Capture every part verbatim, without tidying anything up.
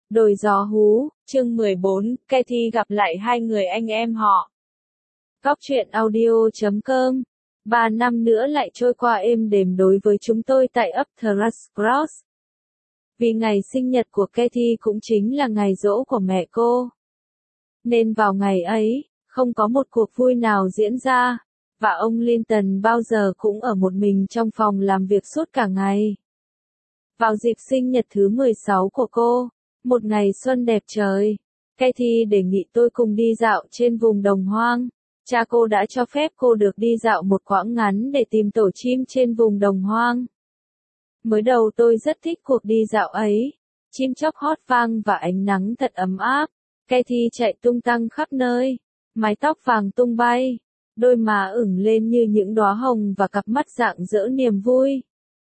Đồi gió hú, chương mười bốn, Kathy gặp lại hai người anh em họ. Góc truyện audio chấm com. Ba năm nữa lại trôi qua êm đềm đối với chúng tôi tại ấp Thrush Cross. Vì ngày sinh nhật của Kathy cũng chính là ngày giỗ của mẹ cô. Nên vào ngày ấy, không có một cuộc vui nào diễn ra, và ông Linton bao giờ cũng ở một mình trong phòng làm việc suốt cả ngày. Vào dịp sinh nhật thứ mười sáu của cô, một ngày xuân đẹp trời, Kathy đề nghị tôi cùng đi dạo trên vùng đồng hoang. Cha cô đã cho phép cô được đi dạo một quãng ngắn để tìm tổ chim trên vùng đồng hoang. Mới đầu tôi rất thích cuộc đi dạo ấy, chim chóc hót vang và ánh nắng thật ấm áp. Kathy chạy tung tăng khắp nơi, mái tóc vàng tung bay, đôi má ửng lên như những đóa hồng và cặp mắt rạng rỡ niềm vui.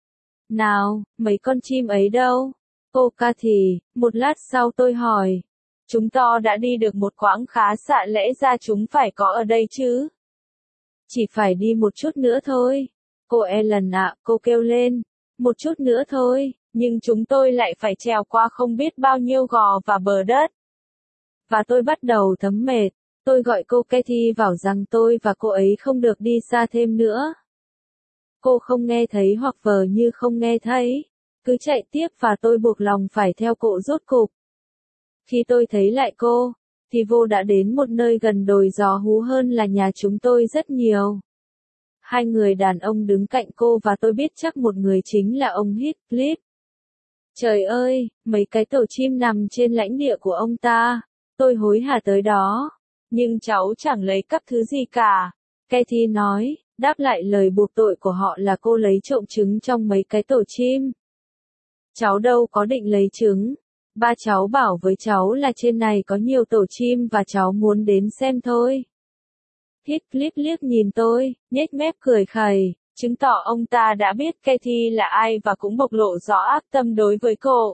Nào, mấy con chim ấy đâu? Cô Kathy, một lát sau tôi hỏi. Chúng to đã đi được một quãng khá xa, lẽ ra chúng phải có ở đây chứ? Chỉ phải đi một chút nữa thôi. Cô Ellen ạ, cô kêu lên. Một chút nữa thôi, nhưng chúng tôi lại phải trèo qua không biết bao nhiêu gò và bờ đất. Và tôi bắt đầu thấm mệt. Tôi gọi cô Kathy vào rằng tôi và cô ấy không được đi xa thêm nữa. Cô không nghe thấy hoặc vờ như không nghe thấy. Cứ chạy tiếp và tôi buộc lòng phải theo cô rốt cục. Khi tôi thấy lại cô, thì vô đã đến một nơi gần đồi gió hú hơn là nhà chúng tôi rất nhiều. Hai người đàn ông đứng cạnh cô và tôi biết chắc một người chính là ông Heathcliff. Trời ơi, mấy cái tổ chim nằm trên lãnh địa của ông ta. Tôi hối hả tới đó. Nhưng cháu chẳng lấy cắp thứ gì cả. Kathy nói, đáp lại lời buộc tội của họ là cô lấy trộm trứng trong mấy cái tổ chim. Cháu đâu có định lấy trứng. Ba cháu bảo với cháu là trên này có nhiều tổ chim và cháu muốn đến xem thôi. Heathcliff liếc nhìn tôi, nhếch mép cười khẩy, chứng tỏ ông ta đã biết Kathy là ai và cũng bộc lộ rõ ác tâm đối với cô.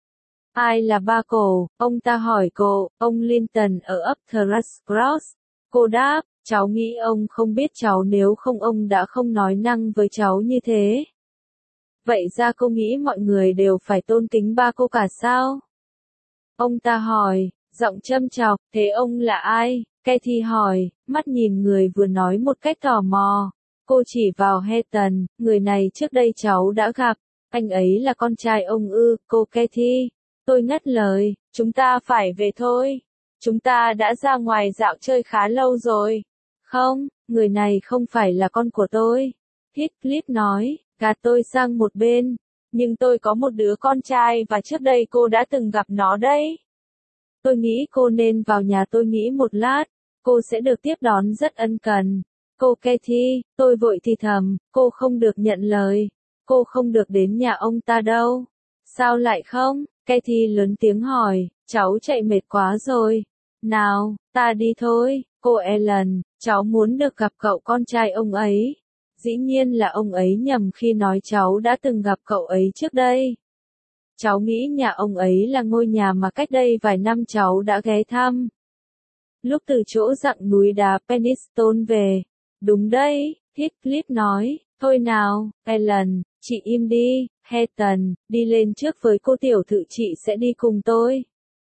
Ai là ba cô? Ông ta hỏi cô. Ông Linton ở ấp Thrush Cross. Cô đáp, cháu nghĩ ông không biết cháu nếu không ông đã không nói năng với cháu như thế. Vậy ra cô nghĩ mọi người đều phải tôn kính ba cô cả sao? Ông ta hỏi, giọng châm chọc, thế ông là ai? Kathy hỏi, mắt nhìn người vừa nói một cách tò mò. Cô chỉ vào Heaton, người này trước đây cháu đã gặp. Anh ấy là con trai ông ư, cô Kathy. Tôi ngắt lời, chúng ta phải về thôi. Chúng ta đã ra ngoài dạo chơi khá lâu rồi. Không, người này không phải là con của tôi. Heathcliff nói, gạt tôi sang một bên. Nhưng tôi có một đứa con trai và trước đây cô đã từng gặp nó đấy. Tôi nghĩ cô nên vào nhà tôi nghĩ một lát. Cô sẽ được tiếp đón rất ân cần. Cô Kathy, tôi vội thì thầm, cô không được nhận lời. Cô không được đến nhà ông ta đâu. Sao lại không? Kathy lớn tiếng hỏi, cháu chạy mệt quá rồi. Nào, ta đi thôi. Cô Ellen, cháu muốn được gặp cậu con trai ông ấy. Dĩ nhiên là ông ấy nhầm khi nói cháu đã từng gặp cậu ấy trước đây. Cháu nghĩ nhà ông ấy là ngôi nhà mà cách đây vài năm cháu đã ghé thăm. Lúc từ chỗ dặng núi đá Penistone về. Đúng đấy, Heathcliff nói. Thôi nào, Ellen, chị im đi. Heaton, đi lên trước với cô tiểu thư, chị sẽ đi cùng tôi.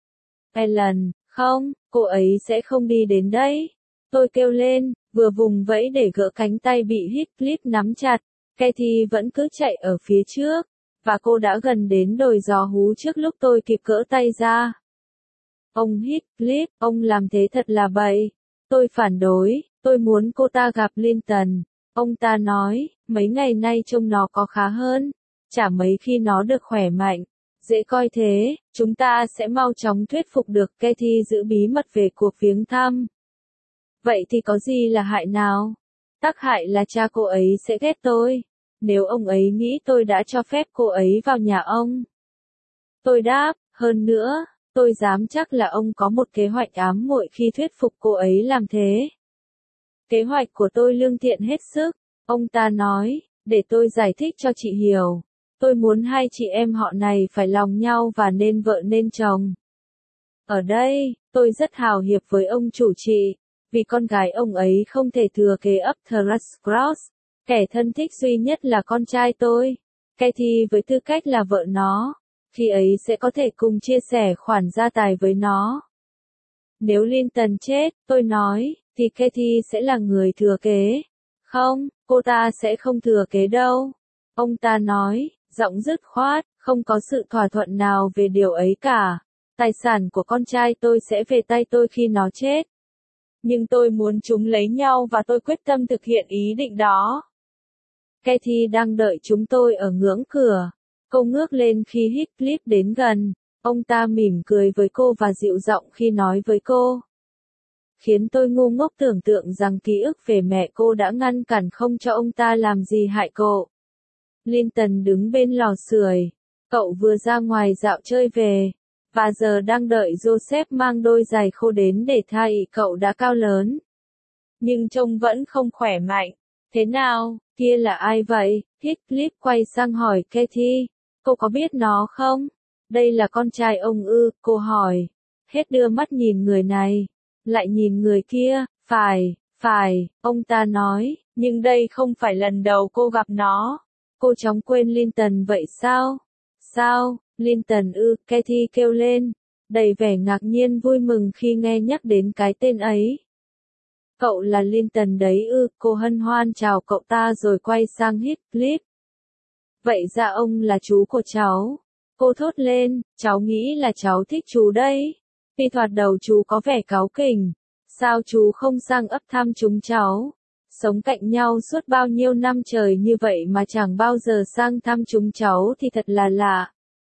Ellen, không, cô ấy sẽ không đi đến đấy. Tôi kêu lên, vừa vùng vẫy để gỡ cánh tay bị Heathcliff nắm chặt. Kathy vẫn cứ chạy ở phía trước, và cô đã gần đến đồi gió hú trước lúc tôi kịp gỡ tay ra. Ông Heathcliff, ông làm thế thật là bậy. Tôi phản đối, tôi muốn cô ta gặp Linton. Ông ta nói, mấy ngày nay trông nó có khá hơn. Chả mấy khi nó được khỏe mạnh. Dễ coi thế, chúng ta sẽ mau chóng thuyết phục được Kathy giữ bí mật về cuộc viếng thăm. Vậy thì có gì là hại nào? Tác hại là cha cô ấy sẽ ghét tôi. Nếu ông ấy nghĩ tôi đã cho phép cô ấy vào nhà ông. Tôi đáp, hơn nữa, tôi dám chắc là ông có một kế hoạch ám muội khi thuyết phục cô ấy làm thế. Kế hoạch của tôi lương thiện hết sức. Ông ta nói, để tôi giải thích cho chị hiểu. Tôi muốn hai chị em họ này phải lòng nhau và nên vợ nên chồng. Ở đây, tôi rất hào hiệp với ông chủ chị, vì con gái ông ấy không thể thừa kế ấp Thrush Cross. Kẻ thân thích duy nhất là con trai tôi. Kathy với tư cách là vợ nó, Khi ấy sẽ có thể cùng chia sẻ khoản gia tài với nó. Nếu Linton chết, tôi nói, thì Kathy sẽ là người thừa kế. Không, cô ta sẽ không thừa kế đâu. Ông ta nói, giọng dứt khoát, không có sự thỏa thuận nào về điều ấy cả. Tài sản của con trai tôi sẽ về tay tôi khi nó chết. Nhưng tôi muốn chúng lấy nhau và tôi quyết tâm thực hiện ý định đó. Kathy đang đợi chúng tôi ở ngưỡng cửa. Cô ngước lên khi Heathcliff đến gần. Ông ta mỉm cười với cô và dịu giọng khi nói với cô. Khiến tôi ngu ngốc tưởng tượng rằng ký ức về mẹ cô đã ngăn cản không cho ông ta làm gì hại cô. Linton đứng bên lò sưởi. Cậu vừa ra ngoài dạo chơi về. Và giờ đang đợi Joseph mang đôi giày khô đến để thay cậu đã cao lớn. Nhưng trông vẫn không khỏe mạnh. Thế nào, kia là ai vậy? Heathcliff quay sang hỏi Kathy. Cô có biết nó không? Đây là con trai ông ư, cô hỏi. Hết đưa mắt nhìn người này. Lại nhìn người kia, phải, phải, ông ta nói, nhưng đây không phải lần đầu cô gặp nó. Cô chóng quên Linton vậy sao? Sao, Linton ư, Kathy kêu lên, đầy vẻ ngạc nhiên vui mừng khi nghe nhắc đến cái tên ấy. Cậu là Linton đấy ư, cô hân hoan chào cậu ta rồi quay sang Heathcliff. Vậy ra ông là chú của cháu. Cô thốt lên, cháu nghĩ là cháu thích chú đấy. Vì thoạt đầu chú có vẻ cáu kỉnh. Sao chú không sang ấp thăm chúng cháu? Sống cạnh nhau suốt bao nhiêu năm trời như vậy mà chẳng bao giờ sang thăm chúng cháu thì thật là lạ.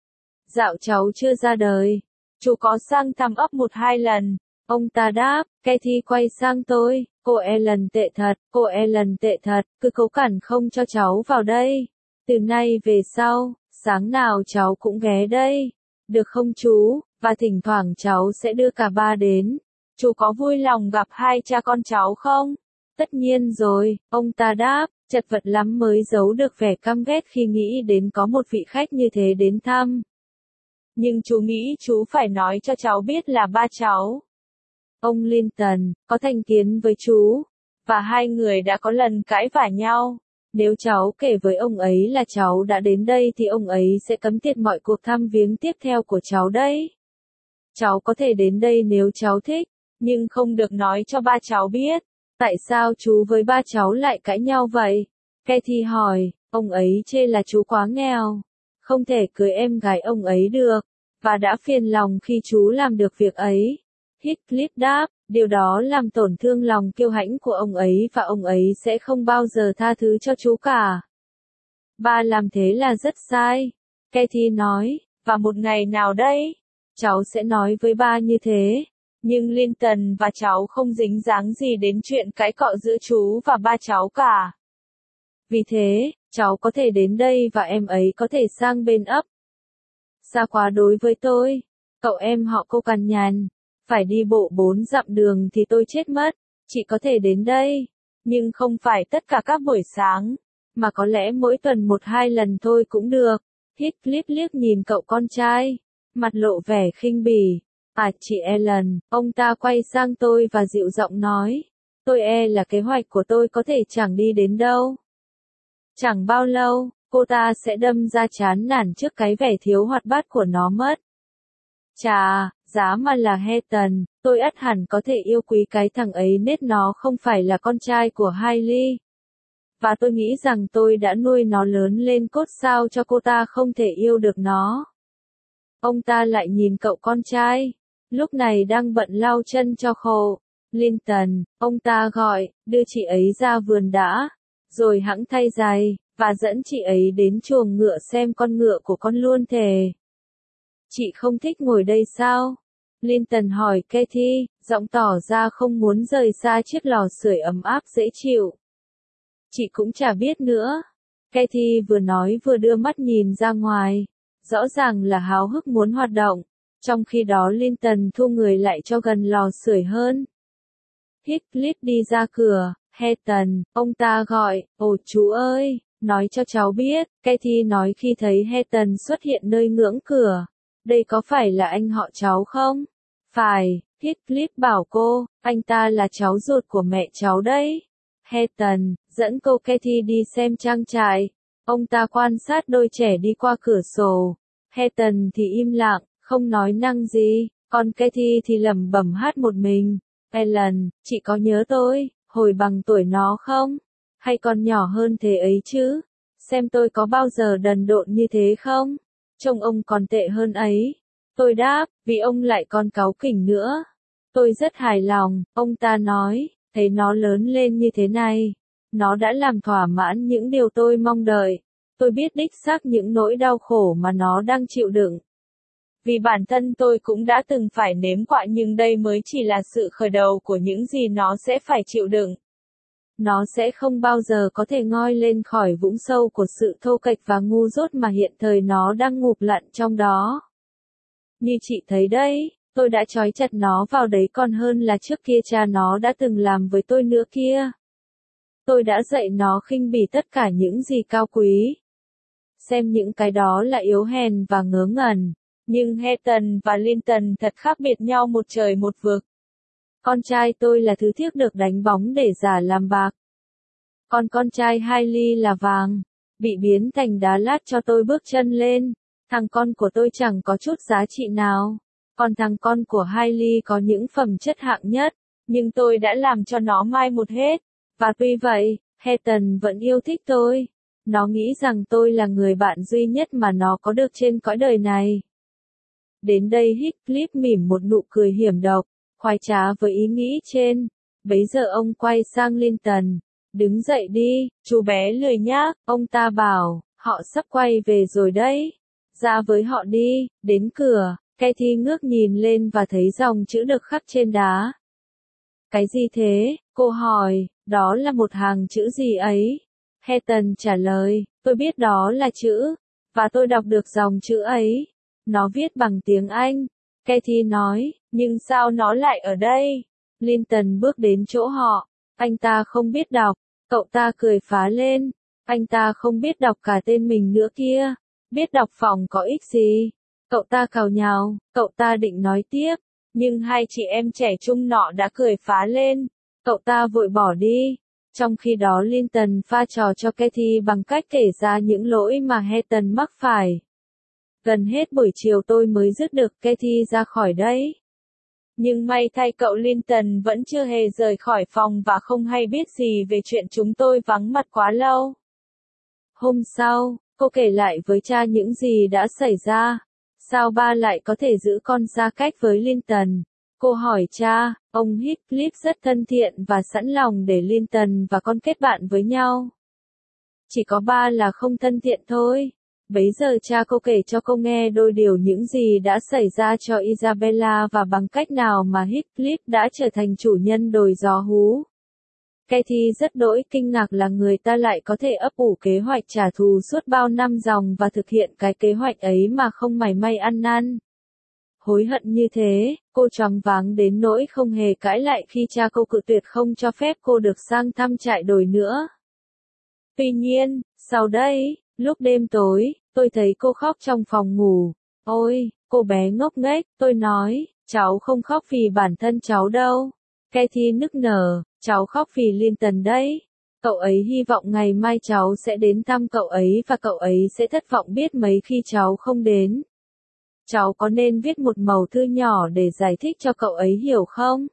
Dạo cháu chưa ra đời. Chú có sang thăm ấp một hai lần. Ông ta đáp, Kathy quay sang tôi. Cô Ellen tệ thật, cô Ellen tệ thật, cứ cố cản không cho cháu vào đây. Từ nay về sau, sáng nào cháu cũng ghé đây. Được không chú? Và thỉnh thoảng cháu sẽ đưa cả ba đến. Chú có vui lòng gặp hai cha con cháu không? Tất nhiên rồi, ông ta đáp, chật vật lắm mới giấu được vẻ căm ghét khi nghĩ đến có một vị khách như thế đến thăm. Nhưng chú nghĩ chú phải nói cho cháu biết là ba cháu. Ông Linton, có thành kiến với chú, và hai người đã có lần cãi vả nhau. Nếu cháu kể với ông ấy là cháu đã đến đây thì ông ấy sẽ cấm tiệt mọi cuộc thăm viếng tiếp theo của cháu đấy. Cháu có thể đến đây nếu cháu thích, nhưng không được nói cho ba cháu biết. Tại sao chú với ba cháu lại cãi nhau vậy? Kathy hỏi, ông ấy chê là chú quá nghèo, không thể cưới em gái ông ấy được, và đã phiền lòng khi chú làm được việc ấy. Heathcliff đáp, điều đó làm tổn thương lòng kiêu hãnh của ông ấy và ông ấy sẽ không bao giờ tha thứ cho chú cả. Ba làm thế là rất sai. Kathy nói, và một ngày nào đây, cháu sẽ nói với ba như thế. Nhưng Linton và cháu không dính dáng gì đến chuyện cãi cọ giữa chú và ba cháu cả. Vì thế, cháu có thể đến đây và em ấy có thể sang bên ấp. Xa quá đối với tôi. Cậu em họ cô cằn nhằn. Phải đi bộ bốn dặm đường thì tôi chết mất. Chị có thể đến đây. Nhưng không phải tất cả các buổi sáng. Mà có lẽ mỗi tuần một hai lần thôi cũng được. Heathcliff liếc nhìn cậu con trai. Mặt lộ vẻ khinh bỉ. À chị Ellen, ông ta quay sang tôi và dịu giọng nói. Tôi e là kế hoạch của tôi có thể chẳng đi đến đâu. Chẳng bao lâu, cô ta sẽ đâm ra chán nản trước cái vẻ thiếu hoạt bát của nó mất. Chà, giá mà là Heaton, tôi ắt hẳn có thể yêu quý cái thằng ấy nết nó không phải là con trai của Hailey. Và tôi nghĩ rằng tôi đã nuôi nó lớn lên cốt sao cho cô ta không thể yêu được nó. Ông ta lại nhìn cậu con trai, lúc này đang bận lau chân cho khô. Linton, ông ta gọi, đưa chị ấy ra vườn đã, rồi hẵng thay giày, và dẫn chị ấy đến chuồng ngựa xem con ngựa của con luôn thề. Chị không thích ngồi đây sao? Linton hỏi Kathy, giọng tỏ ra không muốn rời xa chiếc lò sưởi ấm áp dễ chịu. Chị cũng chả biết nữa. Kathy vừa nói vừa đưa mắt nhìn ra ngoài, rõ ràng là háo hức muốn hoạt động. Trong khi đó Linton thu người lại cho gần lò sưởi hơn. Heathcliff đi ra cửa, Heaton, ông ta gọi, ồ chú ơi, nói cho cháu biết, Kathy nói khi thấy Heaton xuất hiện nơi ngưỡng cửa. Đây có phải là anh họ cháu không? Phải, Heathcliff bảo cô, anh ta là cháu ruột của mẹ cháu đấy. Heaton, dẫn cô Kathy đi xem trang trại. Ông ta quan sát đôi trẻ đi qua cửa sổ. Heaton thì im lặng, không nói năng gì, còn Katie thì lẩm bẩm hát một mình. Ellen, chị có nhớ tôi, hồi bằng tuổi nó không? Hay còn nhỏ hơn thế ấy chứ? Xem tôi có bao giờ đần độn như thế không? Trông ông còn tệ hơn ấy. Tôi đáp, vì ông lại còn cáu kỉnh nữa. Tôi rất hài lòng, ông ta nói, thấy nó lớn lên như thế này. Nó đã làm thỏa mãn những điều tôi mong đợi. Tôi biết đích xác những nỗi đau khổ mà nó đang chịu đựng. Vì bản thân tôi cũng đã từng phải nếm quả nhưng đây mới chỉ là sự khởi đầu của những gì nó sẽ phải chịu đựng. Nó sẽ không bao giờ có thể ngoi lên khỏi vũng sâu của sự thô kệch và ngu dốt mà hiện thời nó đang ngụp lặn trong đó. Như chị thấy đấy, tôi đã trói chặt nó vào đấy còn hơn là trước kia cha nó đã từng làm với tôi nữa kia. Tôi đã dạy nó khinh bỉ tất cả những gì cao quý. Xem những cái đó là yếu hèn và ngớ ngẩn. Nhưng Heaton và Linton thật khác biệt nhau một trời một vực. Con trai tôi là thứ thiếc được đánh bóng để giả làm bạc. Còn con trai Hailey là vàng, bị biến thành đá lát cho tôi bước chân lên. Thằng con của tôi chẳng có chút giá trị nào. Còn thằng con của Hailey có những phẩm chất hạng nhất, nhưng tôi đã làm cho nó mai một hết. Và tuy vậy, Heaton vẫn yêu thích tôi. Nó nghĩ rằng tôi là người bạn duy nhất mà nó có được trên cõi đời này. Đến đây Heathcliff mỉm một nụ cười hiểm độc, khoái trá với ý nghĩ trên. Bấy giờ ông quay sang Linton. Đứng dậy đi, chú bé lười nhác, ông ta bảo, họ sắp quay về rồi đấy. Ra với họ đi, đến cửa, Katie ngước nhìn lên và thấy dòng chữ được khắc trên đá. Cái gì thế? Cô hỏi, đó là một hàng chữ gì ấy? Heaton trả lời, tôi biết đó là chữ, và tôi đọc được dòng chữ ấy. Nó viết bằng tiếng Anh. Katie nói, nhưng sao nó lại ở đây? Linton bước đến chỗ họ. Anh ta không biết đọc. Cậu ta cười phá lên. Anh ta không biết đọc cả tên mình nữa kia. Biết đọc phòng có ích gì? Cậu ta càu nhàu. Cậu ta định nói tiếp. Nhưng hai chị em trẻ trung nọ đã cười phá lên. Cậu ta vội bỏ đi. Trong khi đó Linton pha trò cho Katie bằng cách kể ra những lỗi mà Heaton mắc phải. Gần hết buổi chiều tôi mới dứt được Katie ra khỏi đấy. Nhưng may thay cậu Linton vẫn chưa hề rời khỏi phòng và không hay biết gì về chuyện chúng tôi vắng mặt quá lâu. Hôm sau, cô kể lại với cha những gì đã xảy ra. Sao ba lại có thể giữ con xa cách với Linton? Cô hỏi cha, ông Heathcliff rất thân thiện và sẵn lòng để Linton và con kết bạn với nhau. Chỉ có ba là không thân thiện thôi. Bấy giờ cha cô kể cho cô nghe đôi điều những gì đã xảy ra cho Isabella và bằng cách nào mà Heathcliff đã trở thành chủ nhân đồi gió hú. Katie rất đỗi kinh ngạc là người ta lại có thể ấp ủ kế hoạch trả thù suốt bao năm dòng và thực hiện cái kế hoạch ấy mà không mảy may ăn năn. Hối hận như thế, cô choáng váng đến nỗi không hề cãi lại khi cha cô cự tuyệt không cho phép cô được sang thăm trại đồi nữa. Tuy nhiên, sau đây, lúc đêm tối, tôi thấy cô khóc trong phòng ngủ. Ôi, cô bé ngốc nghếch, tôi nói, cháu không khóc vì bản thân cháu đâu. Katie nức nở, cháu khóc vì Linton đấy. Cậu ấy hy vọng ngày mai cháu sẽ đến thăm cậu ấy và cậu ấy sẽ thất vọng biết mấy khi cháu không đến. Cháu có nên viết một mẩu thư nhỏ để giải thích cho cậu ấy hiểu không?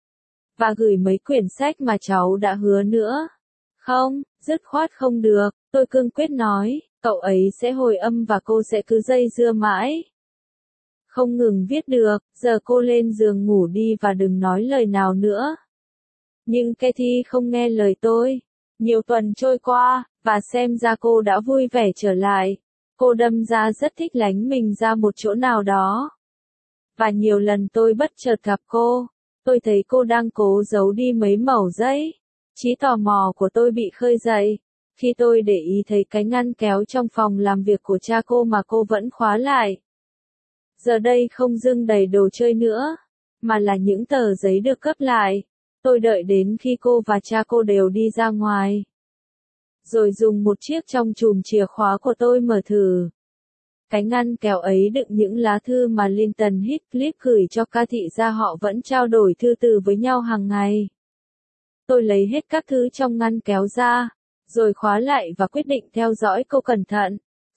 Và gửi mấy quyển sách mà cháu đã hứa nữa. Không, dứt khoát không được, tôi cương quyết nói, cậu ấy sẽ hồi âm và cô sẽ cứ dây dưa mãi. Không ngừng viết được, giờ cô lên giường ngủ đi và đừng nói lời nào nữa. Nhưng Katie không nghe lời tôi. Nhiều tuần trôi qua, và xem ra cô đã vui vẻ trở lại. Cô đâm ra rất thích lánh mình ra một chỗ nào đó. Và nhiều lần tôi bất chợt gặp cô, tôi thấy cô đang cố giấu đi mấy mẩu giấy. Trí tò mò của tôi bị khơi dậy, khi tôi để ý thấy cái ngăn kéo trong phòng làm việc của cha cô mà cô vẫn khóa lại. Giờ đây không dưng đầy đồ chơi nữa, mà là những tờ giấy được cấp lại. Tôi đợi đến khi cô và cha cô đều đi ra ngoài. Rồi dùng một chiếc trong chùm chìa khóa của tôi mở thử. Cái ngăn kéo ấy đựng những lá thư mà Linton Heathcliff gửi cho ca thị gia họ vẫn trao đổi thư từ với nhau hàng ngày. Tôi lấy hết các thứ trong ngăn kéo ra, rồi khóa lại và quyết định theo dõi cô cẩn thận.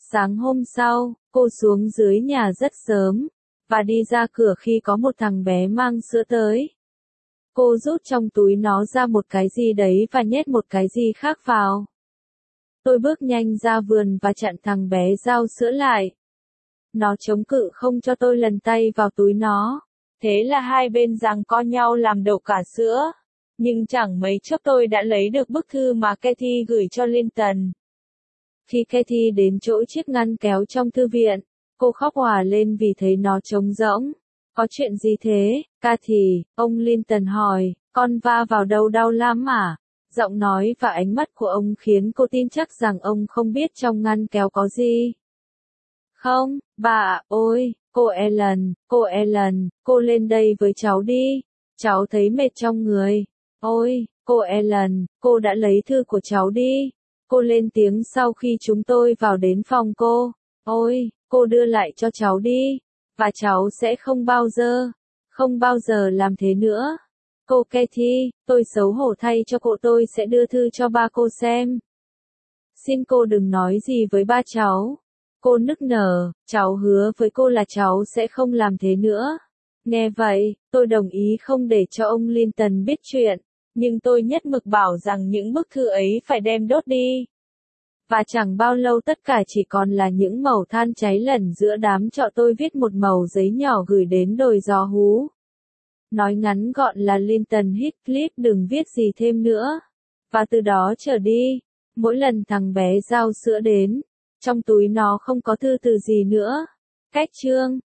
Sáng hôm sau, cô xuống dưới nhà rất sớm, và đi ra cửa khi có một thằng bé mang sữa tới. Cô rút trong túi nó ra một cái gì đấy và nhét một cái gì khác vào. Tôi bước nhanh ra vườn và chặn thằng bé giao sữa lại. Nó chống cự không cho tôi lần tay vào túi nó. Thế là hai bên giằng co nhau làm đổ cả sữa. Nhưng chẳng mấy chốc tôi đã lấy được bức thư mà Kathy gửi cho Linton. Khi Kathy đến chỗ chiếc ngăn kéo trong thư viện, cô khóc òa lên vì thấy nó trống rỗng. Có chuyện gì thế, Kathy? Ông Linton hỏi, con va vào đâu đau lắm à? Giọng nói và ánh mắt của ông khiến cô tin chắc rằng ông không biết trong ngăn kéo có gì. Không, bà ạ, ôi, cô Ellen, cô Ellen, cô lên đây với cháu đi. Cháu thấy mệt trong người. Ôi, cô Ellen, cô đã lấy thư của cháu đi. Cô lên tiếng sau khi chúng tôi vào đến phòng cô. Ôi, cô đưa lại cho cháu đi. Và cháu sẽ không bao giờ, không bao giờ làm thế nữa. Cô Kathy, tôi xấu hổ thay cho cô, tôi sẽ đưa thư cho ba cô xem. Xin cô đừng nói gì với ba cháu. Cô nức nở, cháu hứa với cô là cháu sẽ không làm thế nữa. Nghe vậy, tôi đồng ý không để cho ông Linton biết chuyện, nhưng tôi nhất mực bảo rằng những bức thư ấy phải đem đốt đi. Và chẳng bao lâu tất cả chỉ còn là những mẩu than cháy lẩn giữa đám trọ. Tôi viết một mẩu giấy nhỏ gửi đến đồi gió hú. Nói ngắn gọn là Linton Heathcliff đừng viết gì thêm nữa. Và từ đó trở đi, mỗi lần thằng bé giao sữa đến, trong túi nó không có thư từ gì nữa. Cách chương